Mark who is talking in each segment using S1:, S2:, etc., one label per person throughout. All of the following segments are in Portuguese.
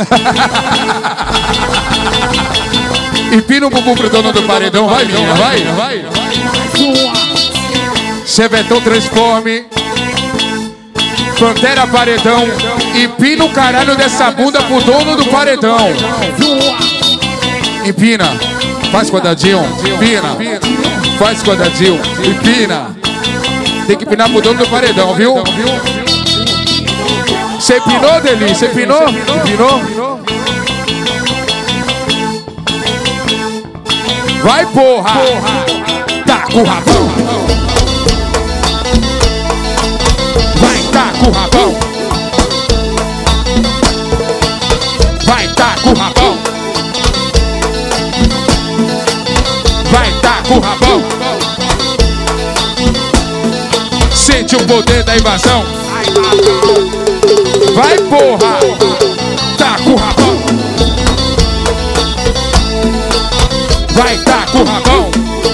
S1: Empina o bumbum pro dono do paredão. Vai, menina, vai. Chevetão transforme. Pantera paredão. Empina o caralho dessa bunda pro dono do paredão. Empina. Faz quadradinho. Empina. Faz quadradinho. Empina. Tem que empinar pro dono do paredão, viu? Você empinou, Deli? Você empinou? Empinou? Vai, porra! Taca o rabão! Vai, taca o rabão! Vai, taca o rabão! Vai, taca o rabão! Sente o poder da invasão! Vai, porra! Taca o rabão! Vai, taca o rabão!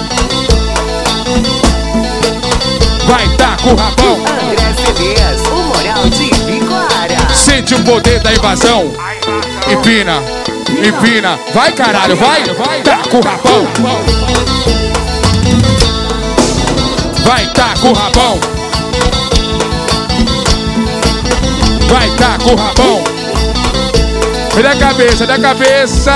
S1: Vai, taca o rabão!
S2: André Cedês, o moral de Bicora.
S1: Sente o poder da invasão! Empina! Empina! Vai, caralho! Vai! Taca o rabão! Vai, taca o rabão! Vai, taca o rabão! Da cabeça, da cabeça!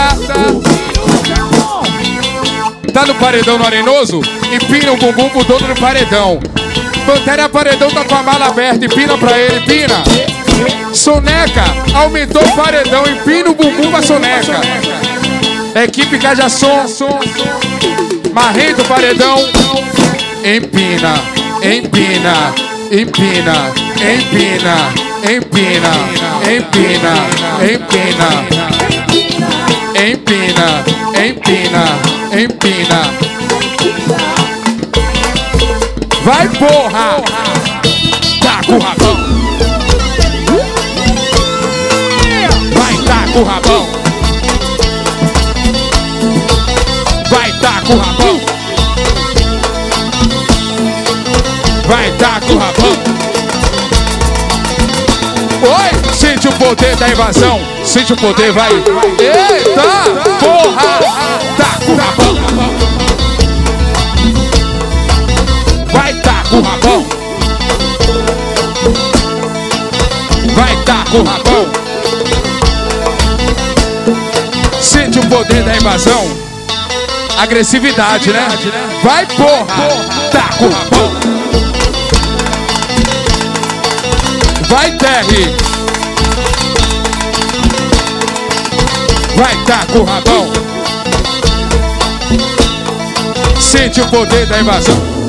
S1: Tá no paredão no arenoso? Empina o bumbum pro dono do paredão. Pantera paredão tá com a mala aberta. Empina pra ele, empina. Soneca, aumentou o paredão. Empina o bumbum pra soneca. Equipe Cajassom. Marrento paredão. Empina, empina, empina, empina, empina, empina, empina, empina, empina. Empina. Vai, porra! Taca o rabão! Vai, taca o rabão! Vai, taca o rabão! Vai, taca o rabão! Oi! Sente o poder da invasão! Sente o poder, vai! Eita! Porra! Taca o rabão! Vai, taca o rabão! Vai, taca o rabão! Sente o poder da invasão! Agressividade, né? Vai, porra! Taca o rabão! Vai, Terry! Vai, taca o rabão! Sente o poder da invasão.